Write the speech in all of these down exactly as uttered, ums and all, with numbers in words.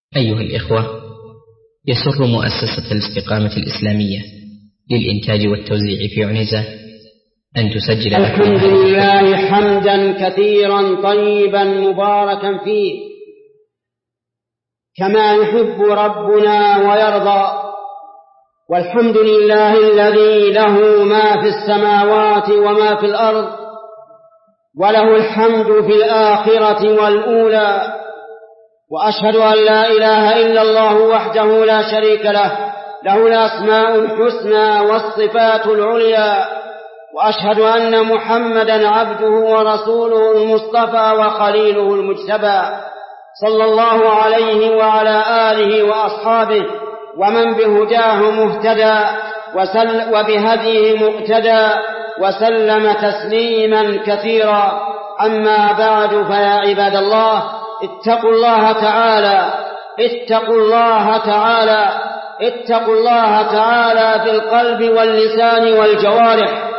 أيها الإخوة، يسر مؤسسة الاستقامة الإسلامية للإنتاج والتوزيع في عنيزة أن تسجل الحمد لله حمدا كثيرا طيبا مباركا فيه كما يحب ربنا ويرضى، والحمد لله الذي له ما في السماوات وما في الأرض، وله الحمد في الآخرة والأولى. وأشهد أن لا إله إلا الله وحده لا شريك له، له الأسماء الحسنى والصفات العليا. وأشهد أن محمدا عبده ورسوله المصطفى وخليله المجتبى، صلى الله عليه وعلى آله وأصحابه ومن بهداه مهتدى وبهديه مقتدى وسلم تسليما كثيرا. أما بعد، فيا عباد الله، اتقوا الله تعالى اتقوا الله تعالى اتقوا الله تعالى في القلب واللسان والجوارح.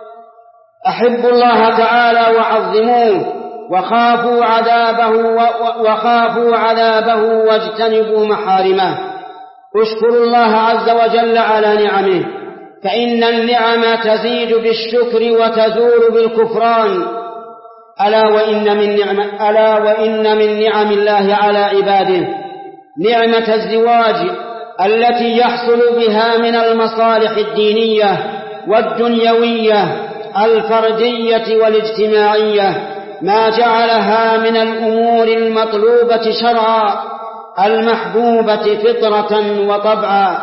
أحبوا الله تعالى وعظموه، وخافوا عذابه وخافوا عذابه واجتنبوا محارمه. اشكروا الله عز وجل على نعمه، فإن النعم تزيد بالشكر وتزول بالكفران. ألا وإن من نعم ألا وإن من نعم الله على عباده نعمة الزواج التي يحصل بها من المصالح الدينية والدنيوية الفردية والاجتماعية ما جعلها من الأمور المطلوبة شرعا المحبوبة فطرة وطبعا.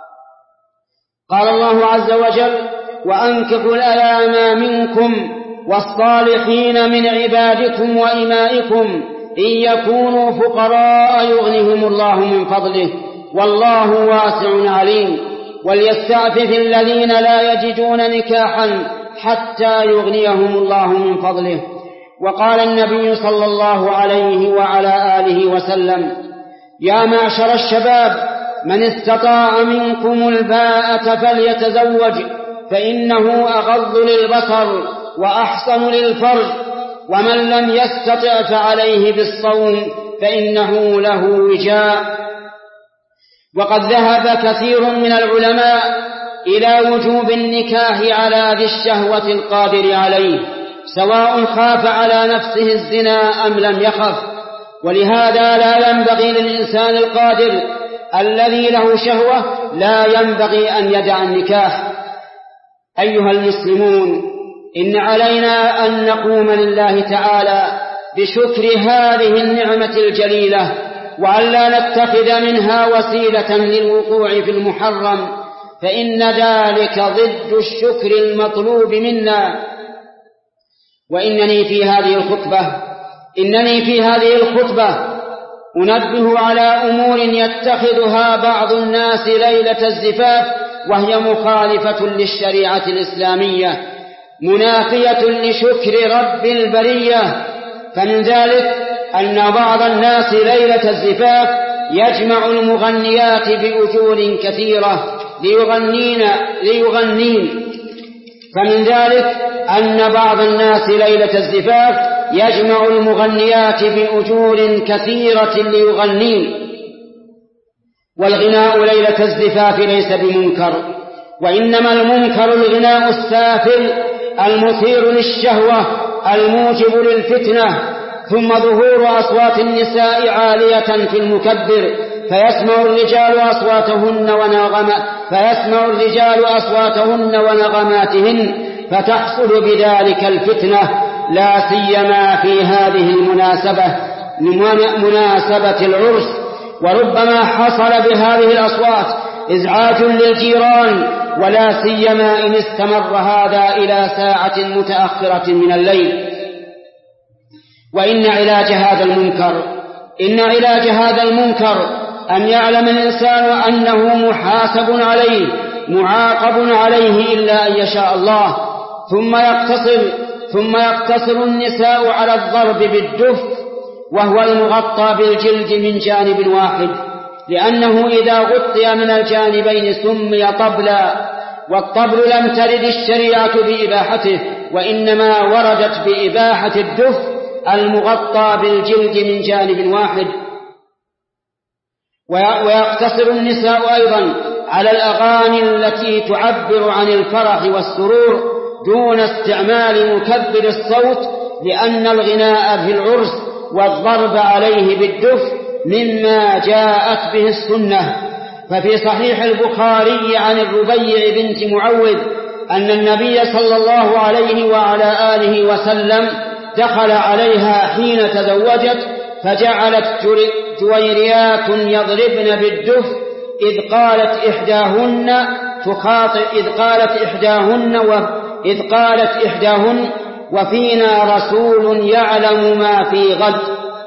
قال الله عز وجل: وأنكحوا الأيام منكم والصالحين من عبادكم وإمائكم إن يكونوا فقراء يغنهم الله من فضله والله واسع عليم. وليستعفف الذين لا يجدون نكاحا حتى يغنيهم الله من فضله. وقال النبي صلى الله عليه وعلى آله وسلم: يا معشر الشباب، من استطاع منكم الباءة فليتزوج، فإنه أغض للبصر وأحصن للفرج، ومن لم يستطع فعليه بالصوم فإنه له وجاء. وقد ذهب كثير من العلماء إلى وجوب النكاح على ذي الشهوة القادر عليه، سواء خاف على نفسه الزنا أم لم يخف. ولهذا لا ينبغي للإنسان القادر الذي له شهوة لا ينبغي أن يدع النكاح. أيها المسلمون، إن علينا أن نقوم لله تعالى بشكر هذه النعمة الجليلة، وأن لا نتخذ منها وسيلة للوقوع في المحرم، فإن ذلك ضد الشكر المطلوب منا. وإنني في هذه الخطبة إنني في هذه الخطبة أنبه على أمور يتخذها بعض الناس ليلة الزفاف، وهي مخالفة للشريعة الإسلامية، منافية لشكر رب البرية. فمن ذلك أن بعض الناس ليلة الزفاف يجمع المغنيات بأجور كثيرة ليغنين ليغنين فمن ذلك أن بعض الناس ليلة الزفاف يجمع المغنيات بأجور كثيرة ليغنين. والغناء ليلة الزفاف ليس بمنكر، وإنما المنكر الغناء السافل المثير للشهوة الموجب للفتنة، ثم ظهور أصوات النساء عالية في المكبر فيسمع الرجال أصواتهن ونغمات فيسمع الرجال أصواتهن ونغماتهن فتحصل بذلك الفتنة، لا سيما في هذه المناسبة مناسبة العرس. وربما حصل بهذه الأصوات إزعاج للجيران، ولا سيما إن استمر هذا إلى ساعة متأخرة من الليل. وإن علاج هذا المنكر إن علاج هذا المنكر أن يعلم الإنسان أنه محاسب عليه معاقب عليه إلا أن يشاء الله. ثم يقتصر ثم يقتصر النساء على الضرب بالدف، وهو المغطى بالجلد من جانب واحد، لأنه إذا غطي من الجانبين سمي طبلا، والطبل لم ترد الشريعة بإباحته، وإنما وردت بإباحة الدف المغطى بالجلد من جانب واحد. ويقتصر النساء أيضا على الأغاني التي تعبر عن الفرح والسرور دون استعمال مكبر الصوت، لأن الغناء في العرس والضرب عليه بالدف مما جاءت به السنة. ففي صحيح البخاري عن الربيع بنت معوذ أن النبي صلى الله عليه وعلى آله وسلم دخل عليها حين تزوجت، فجعلت جويريات يضربن بالدف، إذ قالت إحداهن تخاطب إذ قالت إحداهن وإذ قالت إحداهن وفينا رسول يعلم ما في غد،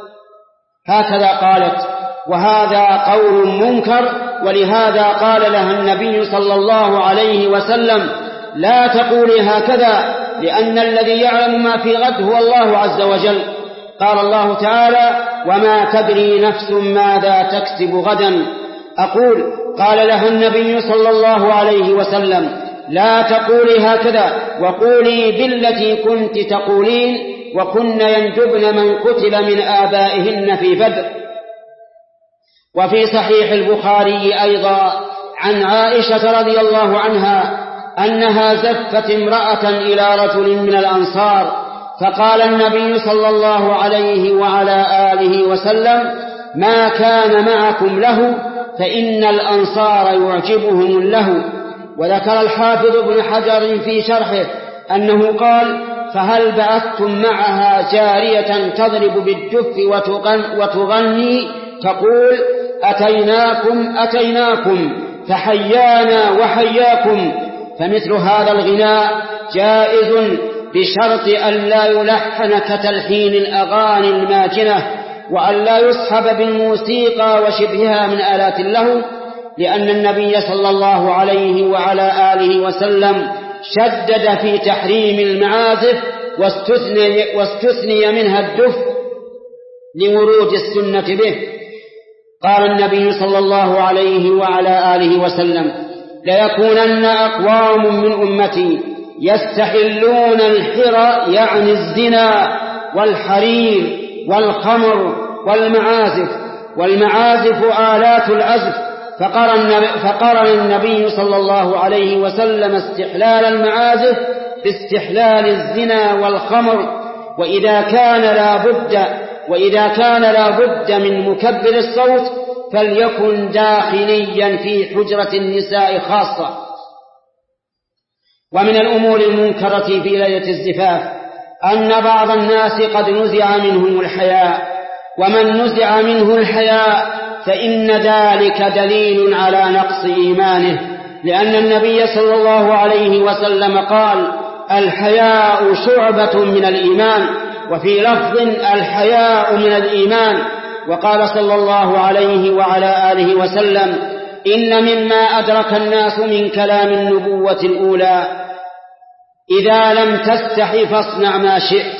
هكذا قالت، وهذا قول منكر. ولهذا قال لها النبي صلى الله عليه وسلم لا تقولي هكذا، لأن الذي يعلم ما في غد هو الله عز وجل. قال الله تعالى وما تدري نفس ماذا تكسب غدا. أقول قال لها النبي صلى الله عليه وسلم لا تقولي هكذا، وقولي بالتي كنت تقولين، وكن يندبن من قتل من آبائهن في بدر. وفي صحيح البخاري أيضا عن عائشة رضي الله عنها أنها زفت امرأة إلى رجل من الأنصار، فقال النبي صلى الله عليه وعلى آله وسلم ما كان معكم له، فإن الأنصار يعجبهم اللهو. وذكر الحافظ ابن حجر في شرحه أنه قال فهل بعثتم معها جارية تضرب بالدف وتغني تقول أتيناكم أتيناكم فحيانا وحياكم؟ فمثل هذا الغناء جائز بشرط أن لا يلحن كتلحين الأغاني الماجنة، وأن لا يصحب بالموسيقى وشبهها من آلات اللهو، لأن النبي صلى الله عليه وعلى آله وسلم شدد في تحريم المعازف واستثني, واستثني منها الدف لورود السنة به. قال النبي صلى الله عليه وعلى آله وسلم ليكونن أقوام من أمتي يستحلون الحرى يعني الزنا والحرير والخمر والمعازف، والمعازف آلات العزف، فقرن, فقرن النبي صلى الله عليه وسلم استحلال المعازف باستحلال الزنا والخمر. وإذا كان لا بد وإذا كان لا بد من مكبر الصوت فليكن داخليا في حجرة النساء خاصة. ومن الأمور المنكرة في ليلة الزفاف أن بعض الناس قد نزع منهم الحياء، ومن نزع منه الحياء فإن ذلك دليل على نقص إيمانه، لأن النبي صلى الله عليه وسلم قال الحياء شعبة من الإيمان، وفي لفظ الحياء من الإيمان. وقال صلى الله عليه وعلى آله وسلم إن مما أدرك الناس من كلام النبوة الأولى إذا لم تستحي فاصنع ما شئت.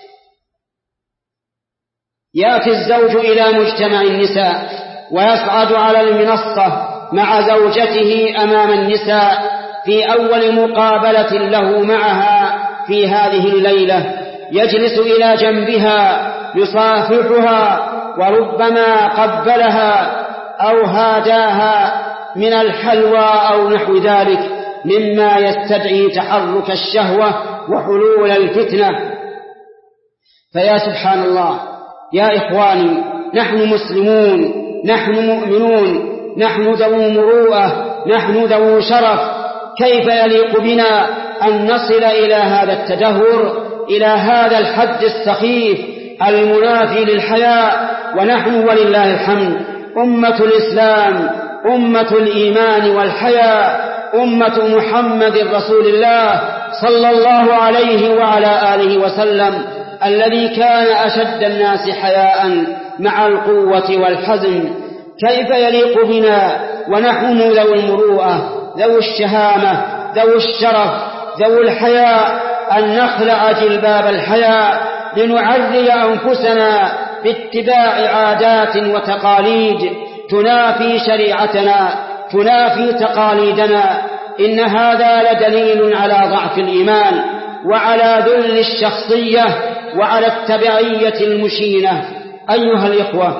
يأتي الزوج إلى مجتمع النساء ويصعد على المنصة مع زوجته أمام النساء في أول مقابلة له معها في هذه الليلة، يجلس إلى جنبها يصافحها وربما قبلها أو هاداها من الحلوى أو نحو ذلك مما يستدعي تحرك الشهوة وحلول الفتنة. فيا سبحان الله يا إخواني، نحن مسلمون، نحن مؤمنون، نحن ذو مروءة، نحن ذو شرف، كيف يليق بنا أن نصل إلى هذا التدهور، إلى هذا الحد السخيف المنافي للحياء؟ ونحن ولله الحمد أمة الإسلام، أمة الإيمان والحياء، أمة محمد رسول الله صلى الله عليه وعلى آله وسلم، الذي كان أشد الناس حياء مع القوة والحزم. كيف يليق بنا ونحن ذو المروءة، ذو الشهامة، ذو الشرف، ذو الحياء، أن نخلع جلباب الحياء لنعري أنفسنا باتباع عادات وتقاليد تنافي شريعتنا، تنافي تقاليدنا؟ إن هذا لدليل على ضعف الإيمان وعلى ذل الشخصية وعلى التبعية المشينة. أيها الإخوة،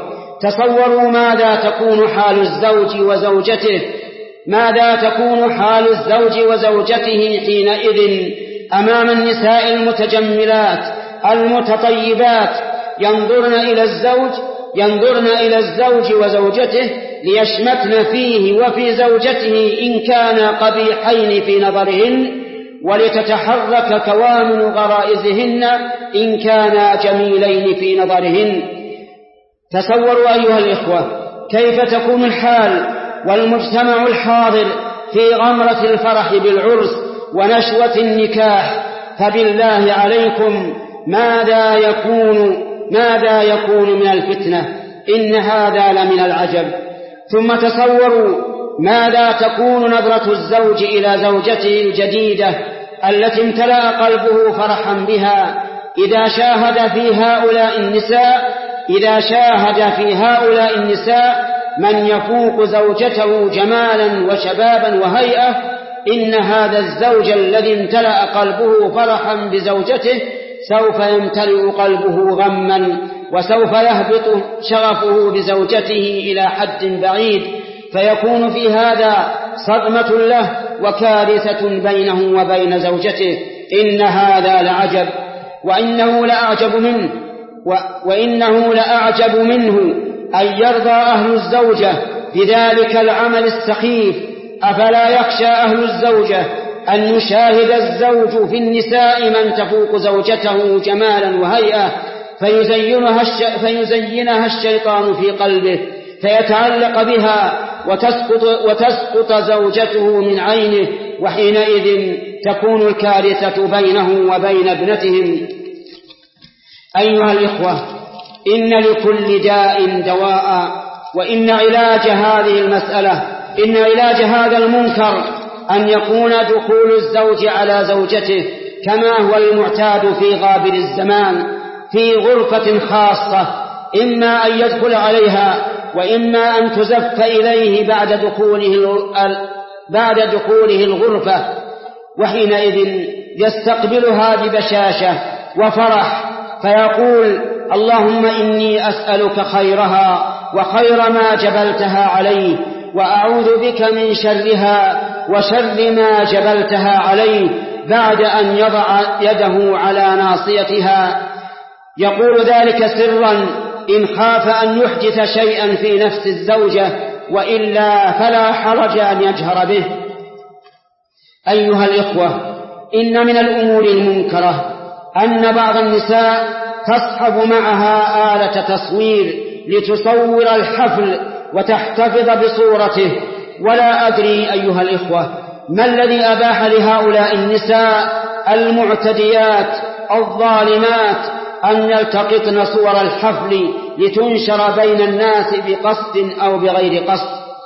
تصوروا ماذا تكون حال الزوج وزوجته ماذا تكون حال الزوج وزوجته حينئذ أمام النساء المتجملات المتطيبات ينظرن إلى الزوج ينظرن إلى الزوج وزوجته ليشمتن فيه وفي زوجته إن كان قبيحين في نظرهن، ولتتحرك كوامن غرائزهن إن كانا جميلين في نظرهن. تصوروا أيها الإخوة كيف تكون الحال والمجتمع الحاضر في غمرة الفرح بالعرس ونشوة النكاح، فبالله عليكم ماذا يكون ماذا يكون من الفتنة؟ إن هذا لمن العجب. ثم تصوروا ماذا تكون نظرة الزوج إلى زوجته الجديدة التي امتلأ قلبه فرحا بها إذا شاهد في هؤلاء النساء إذا شاهد في هؤلاء النساء من يفوق زوجته جمالا وشبابا وهيئة. إن هذا الزوج الذي امتلأ قلبه فرحا بزوجته سوف يمتلئ قلبه غما، وسوف يهبط شغفه بزوجته إلى حد بعيد، فيكون في هذا صدمة له وكارثة بينه وبين زوجته. إن هذا لعجب، وإنه لأعجب منه وإنه لأعجب منه أن يرضى أهل الزوجة بذلك العمل السخيف. أفلا يخشى أهل الزوجة أن يشاهد الزوج في النساء من تفوق زوجته جمالا وهيئة فيزينها, الش... فيزينها الشيطان في قلبه فيتعلق بها وتسقط, وتسقط زوجته من عينه، وحينئذ تكون الكارثة بينه وبين ابنتهم. أيها الإخوة إن لكل داء دواء، وإن علاج هذه المسألة إن علاج هذا المنكر أن يكون دخول الزوج على زوجته كما هو المعتاد في غابر الزمان في غرفة خاصة، إما أن يدخل عليها وإما أن تزف إليه بعد دخوله بعد دخوله الغرفة، وحينئذ يستقبلها ببشاشة وفرح فيقول: اللهم إني أسألك خيرها وخير ما جبلتها عليه، وأعوذ بك من شرها وشر ما جبلتها عليه، بعد أن يضع يده على ناصيتها. يقول ذلك سرا إن خاف أن يحدث شيئا في نفس الزوجة، وإلا فلا حرج أن يجهر به. أيها الإخوة إن من الأمور المنكرة أن بعض النساء تصحب معها آلة تصوير لتصور الحفل وتحتفظ بصورته، ولا أدري أيها الإخوة ما الذي أباح لهؤلاء النساء المعتديات الظالمات أن يلتقطن صور الحفل لتنشر بين الناس بقصد أو بغير قصد.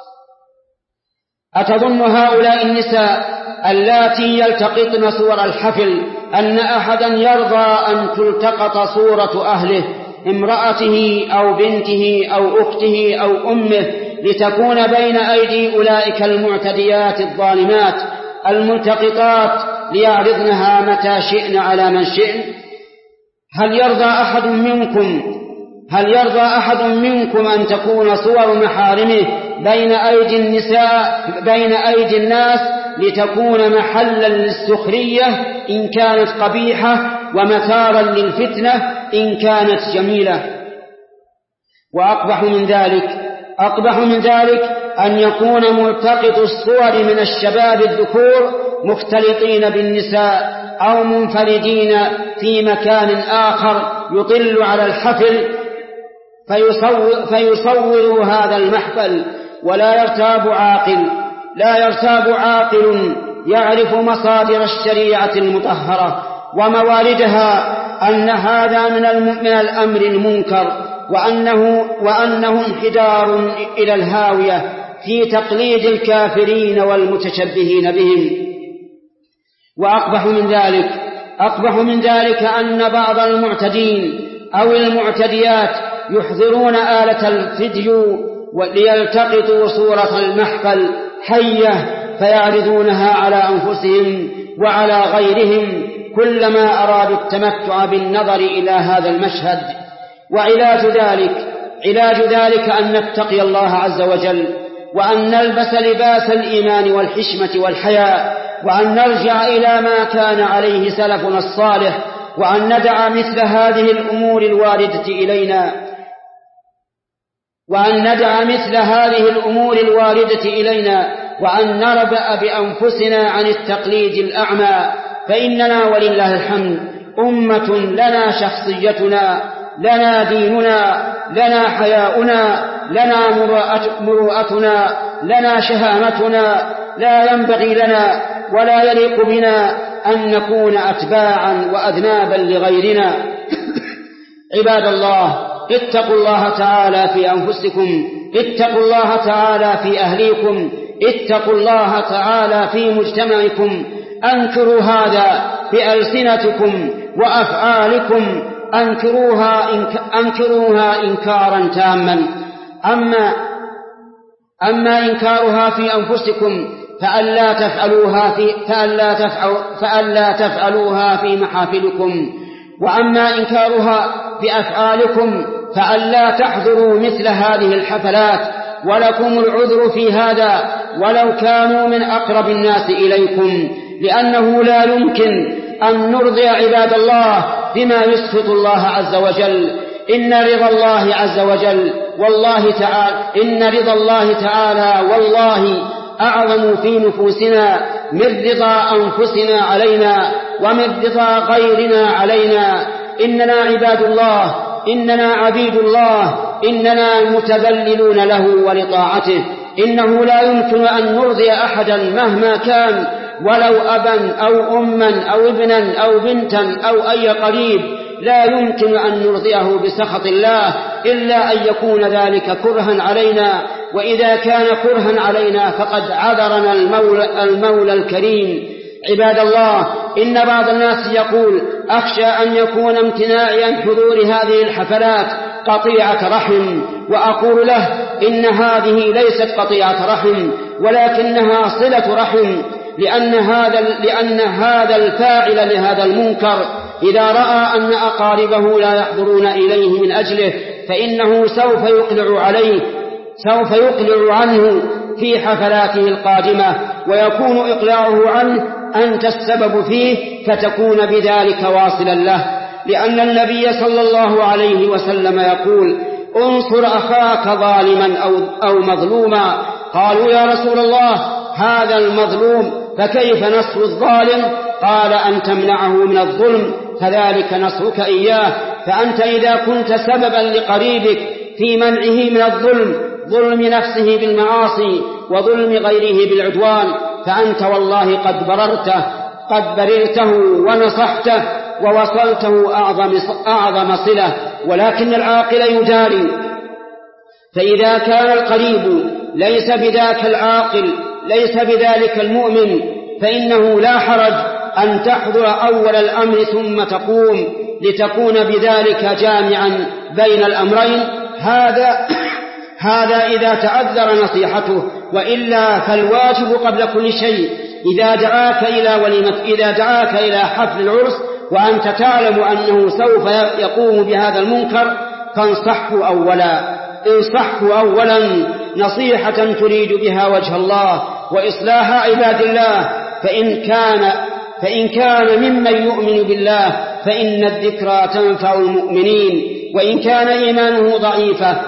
أتظن هؤلاء النساء اللاتي يلتقطن صور الحفل أن أحدا يرضى أن تلتقط صورة أهله، امرأته أو بنته أو أخته أو أمه، لتكون بين أيدي أولئك المعتديات الظالمات الملتقطات ليعرضنها متى شئن على من شئن؟ هل يرضى أحد منكم هل يرضى أحد منكم أن تكون صور محارمه بين أيدي النساء بين أيدي الناس لتكون محلا للسخرية إن كانت قبيحة، ومثارا للفتنة إن كانت جميلة؟ وأقبح من ذلك أقبح من ذلك أن يكون ملتقط الصور من الشباب الذكور مختلطين بالنساء أو منفردين في مكان آخر يطل على الحفل فيصور, فيصور هذا المحفل. ولا يرتاب عاقل لا يرتاب عاقل يعرف مصادر الشريعة المطهرة ومواردها أن هذا من الأمر المنكر، وأنه, وأنه انحدار إلى الهاوية في تقليد الكافرين والمتشبهين بهم. وأقبح من ذلك أقبح من ذلك أن بعض المعتدين أو المعتديات يحضرون آلة الفيديو ليلتقطوا صورة المحفل حية فيعرضونها على أنفسهم وعلى غيرهم كلما أرادوا التمتع بالنظر إلى هذا المشهد. وعلاج ذلك علاج ذلك أن نتقي الله عز وجل، وأن نلبس لباس الإيمان والحشمة والحياء، وأن نرجع إلى ما كان عليه سلفنا الصالح، وأن ندع مثل هذه الأمور الواردة إلينا وأن ندع مثل هذه الأمور الواردة إلينا وأن نربأ بأنفسنا عن التقليد الأعمى، فإننا ولله الحمد أمة لنا شخصيتنا، لنا ديننا، لنا حياؤنا، لنا مروءتنا، لنا شهامتنا. لا ينبغي لنا ولا يليق بنا أن نكون أتباعا وأذنابا لغيرنا. عباد الله، اتقوا الله تعالى في أنفسكم، اتقوا الله تعالى في أهليكم، اتقوا الله تعالى في مجتمعكم. أنكروا هذا بألسنتكم وأفعالكم، أنكروها, إنك أنكروها إنكارا تاما. أما, أما إنكارها في أنفسكم فألا تفعلوها في, فألا تفعل فألا تفعلوها في محافلكم، وأما إنكارها بأفعالكم فألا تحضروا مثل هذه الحفلات، ولكم العذر في هذا ولو كانوا من أقرب الناس إليكم، لأنه لا يمكن أن نرضي عباد الله بما يسخط الله عز وجل. إن رضا الله عز وجل والله تعالى إن رضا الله تعالى والله أعظم في نفوسنا من رضا أنفسنا علينا ومن رضا غيرنا علينا. إننا عباد الله، إننا عبيد الله، إننا متذللون له ولطاعته. إنه لا يمكن أن نرضي أحدا مهما كان، ولو أبا أو أما أو ابنا أو بنتا أو أي قريب، لا يمكن أن نرضيه بسخط الله إلا أن يكون ذلك كرها علينا، وإذا كان كرها علينا فقد عذرنا المولى, المولى الكريم. عباد الله، إن بعض الناس يقول: أخشى أن يكون امتناعي عن حضور هذه الحفلات قطيعة رحم، وأقول له: إن هذه ليست قطيعة رحم، ولكنها صلة رحم، لأن هذا, لأن هذا الفاعل لهذا المنكر إذا رأى أن أقاربه لا يحضرون إليه من أجله فإنه سوف يقلع عليه سوف يقلع عنه في حفلاته القادمة، ويكون إقلاعه عنه أنت السبب فيه، فتكون بذلك واصلا له، لأن النبي صلى الله عليه وسلم يقول: انصر أخاك ظالما أو, أو مظلوما. قالوا: يا رسول الله، هذا المظلوم، فكيف نصر الظالم؟ قال: أن تمنعه من الظلم، فذلك نصرك إياه. فأنت إذا كنت سببا لقريبك في منعه من الظلم، ظلم نفسه بالمعاصي وظلم غيره بالعدوان، فأنت والله قد بررته قد بررته ونصحته ووصلته أعظم, أعظم صلة. ولكن العاقل يجاري، فإذا كان القريب ليس بذاك العاقل ليس بذلك المؤمن فإنه لا حرج أن تحضر أول الأمر ثم تقوم، لتكون بذلك جامعا بين الأمرين. هذا هذا إذا تعذر نصيحته، وإلا فالواجب قبل كل شيء إذا دعاك إلى وليمة إذا دعاك إلى حفل العرس وأنت تعلم أنه سوف يقوم بهذا المنكر فانصحه أولا انصحه أولا نصيحة تريد بها وجه الله وإصلاح عباد الله. فإن كان فإن كان ممن يؤمن بالله فإن الذكرى تنفع المؤمنين، وإن كان إيمانه ضعيفا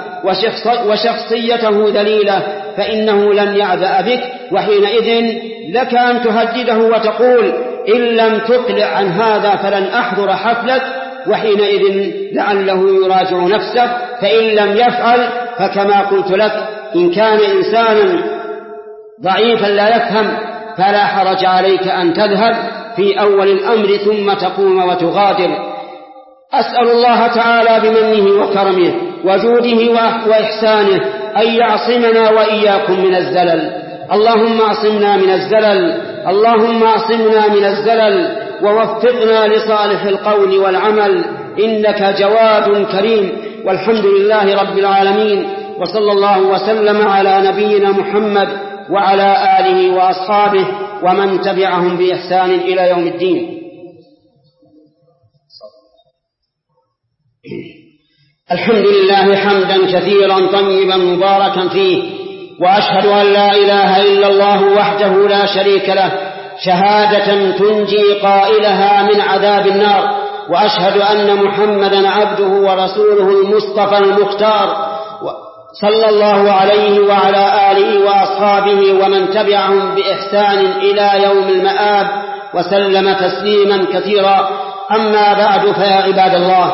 وشخصيته ذليلة فإنه لن يعبأ بك، وحينئذ لك أن تهدده وتقول: إن لم تقلع عن هذا فلن أحضر حفلك، وحينئذ لعله يراجع نفسه. فإن لم يفعل فكما قلت لك، إن كان إنسانا ضعيفا لا يفهم فلا حرج عليك أن تذهب في أول الأمر ثم تقوم وتغادر. أسأل الله تعالى بمنه وكرمه وجوده وإحسانه أن يعصمنا وإياكم من الزلل. اللهم اعصمنا من الزلل اللهم اعصمنا من الزلل ووفقنا لصالح القول والعمل، إنك جواد كريم. والحمد لله رب العالمين، وصلى الله وسلم على نبينا محمد وعلى آله وأصحابه ومن تبعهم بإحسان إلى يوم الدين. الحمد لله حمدا كثيرا طيبا مباركا فيه، وأشهد أن لا إله إلا الله وحده لا شريك له شهادة تنجي قائلها من عذاب النار، وأشهد أن محمدا عبده ورسوله المصطفى المختار صلى الله عليه وعلى آله وأصحابه ومن تبعهم بإحسان إلى يوم المآب وسلم تسليما كثيرا. أما بعد، فيا عباد الله،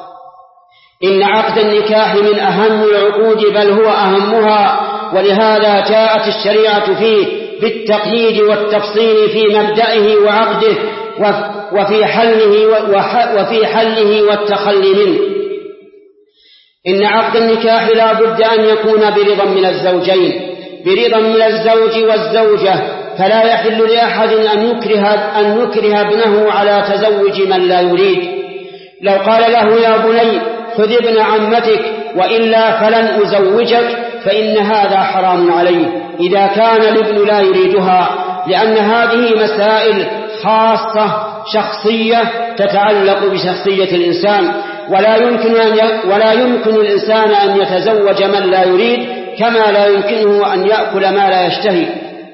إن عقد النكاح من أهم العقود، بل هو أهمها، ولهذا جاءت الشريعة فيه بالتقييد والتفصيل في مبدئه وعقده وفي حله وفي حله والتخلي منه. إن عقد النكاح لا بد أن يكون برضا من الزوجين، برضا من الزوج والزوجة، فلا يحل لأحد أن يكره أن يكره ابنه على تزوج من لا يريد. لو قال له: يا بني خذ ابن عمتك وإلا فلن أزوجك، فإن هذا حرام عليه إذا كان الابن لا يريدها، لأن هذه مسائل خاصة شخصية تتعلق بشخصية الإنسان، ولا يمكن أن ي... ولا يمكن الإنسان أن يتزوج من لا يريد، كما لا يمكنه أن يأكل ما لا يشتهي.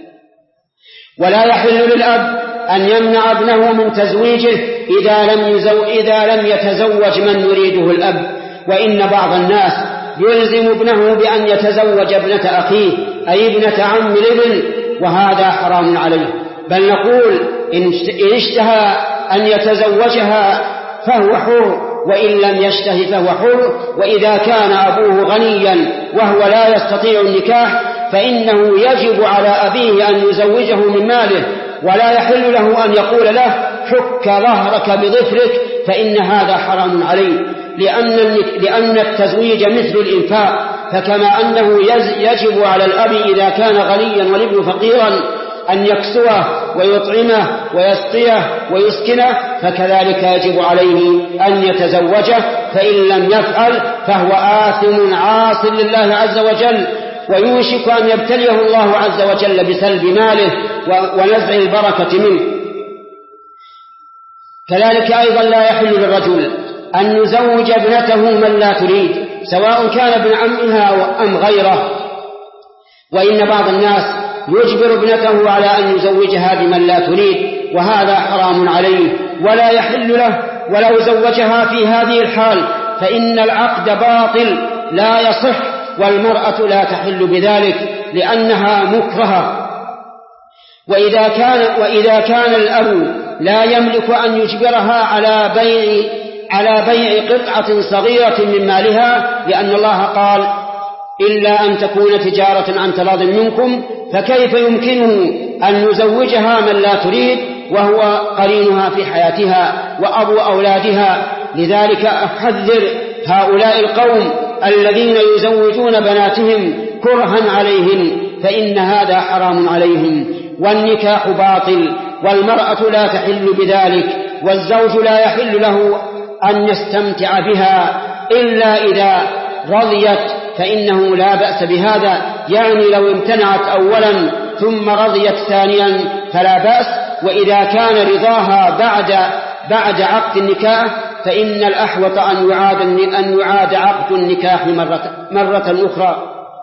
ولا يحل للأب أن يمنع ابنه من تزويجه إذا لم, يزو... إذا لم يتزوج من يريده الأب. وإن بعض الناس يلزم ابنه بأن يتزوج ابنة أخيه، أي ابنة عم الابن، وهذا حرام عليه. بل نقول: إن اشتهى أن يتزوجها فهو حر، وإن لم يشتهي فهو حر. وإذا كان أبوه غنيا وهو لا يستطيع النكاح، فإنه يجب على أبيه أن يزوجه من ماله، ولا يحل له أن يقول له: حك ظهرك بظفرك، فإن هذا حرام عليه، لأن لأن التزويج مثل الإنفاق، فكما أنه يجب على الأب إذا كان غنيا والابن فقيرا أن يكسوه ويطعمه ويسقيه ويسكنه، فكذلك يجب عليه أن يتزوجه، فإن لم يفعل فهو آثم عاص لله عز وجل، ويوشك أن يبتليه الله عز وجل بسلب ماله ونزع البركة منه. كذلك أيضا لا يحل للرجل أن يزوج ابنته من لا تريد، سواء كان ابن عمها أم غيره. وإن بعض الناس يجبر ابنته على أن يزوجها بمن لا تريد، وهذا حرام عليه ولا يحل له. ولو زوجها في هذه الحال فإن العقد باطل لا يصح، والمرأة لا تحل بذلك لأنها مكرهة. وإذا كان, وإذا كان الأب لا يملك أن يجبرها على بيع على بيع قطعة صغيرة من مالها، لأن الله قال: إلا أن تكون تجارة عن تراض منكم، فكيف يمكنه أن يزوجها من لا تريد وهو قرينها في حياتها وأبو أولادها؟ لذلك أحذر هؤلاء القوم الذين يزوجون بناتهم كرها عليهم، فإن هذا حرام عليهم، والنكاح باطل، والمرأة لا تحل بذلك، والزوج لا يحل له أن يستمتع بها إلا إذا رضيت، فإنه لا بأس بهذا. يعني لو امتنعت أولا ثم رضيت ثانيا فلا بأس. وإذا كان رضاها بعد بعد عقد النكاح فإن الأحوط أن يعاد أن يعاد عقد النكاح مرة مرة أخرى.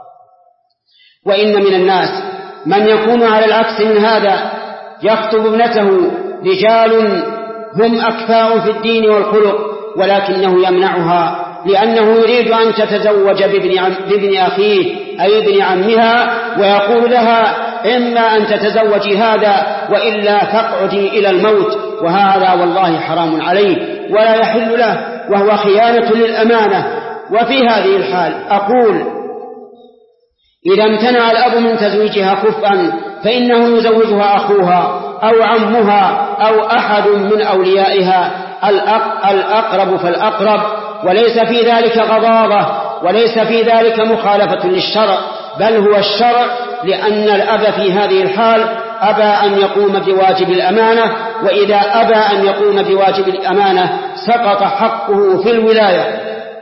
وإن من الناس من يكون على العكس من هذا، يخطب ابنته رجال هم أكفاء في الدين والخلق، ولكنه يمنعها لأنه يريد أن تتزوج بابن, عم بابن أخيه أي ابن عمها، ويقول لها: إما أن تتزوجي هذا وإلا فاقعدي إلى الموت. وهذا والله حرام عليه ولا يحل له، وهو خيانة للأمانة. وفي هذه الحال أقول: إذا امتنع الأب من تزويجها كفءا فإنه يزوجها أخوها أو عمها أو أحد من أوليائها، الأقرب فالأقرب، وليس في ذلك غضاضة، وليس في ذلك مخالفة للشرع، بل هو الشرع، لأن الأب في هذه الحال أبى أن يقوم بواجب الأمانة، وإذا أبى أن يقوم بواجب الأمانة سقط حقه في الولاية.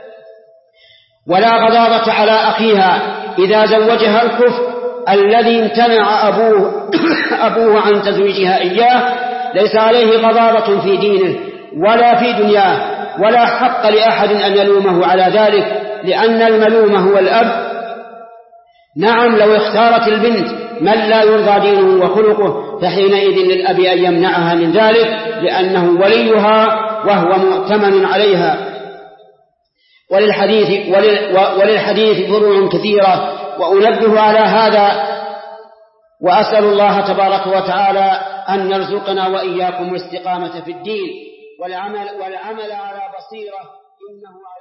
ولا غضاضة على أخيها إذا زوجها الكفء الذي امتنع أبوه, أبوه عن تزويجها إياه، ليس عليه غضاضة في دينه ولا في دنياه، ولا حق لأحد أن يلومه على ذلك، لأن الملوم هو الأب. نعم لو اختارت البنت من لا يرضى دينه وخلقه فحينئذ للأب أن يمنعها من ذلك، لأنه وليها وهو مؤتمن عليها. وللحديث, وللحديث فروع كثيرة، وأنبه على هذا، وأسأل الله تبارك وتعالى أن يرزقنا وإياكم الاستقامة في الدين والعمل, والعمل على بصيرة، إنه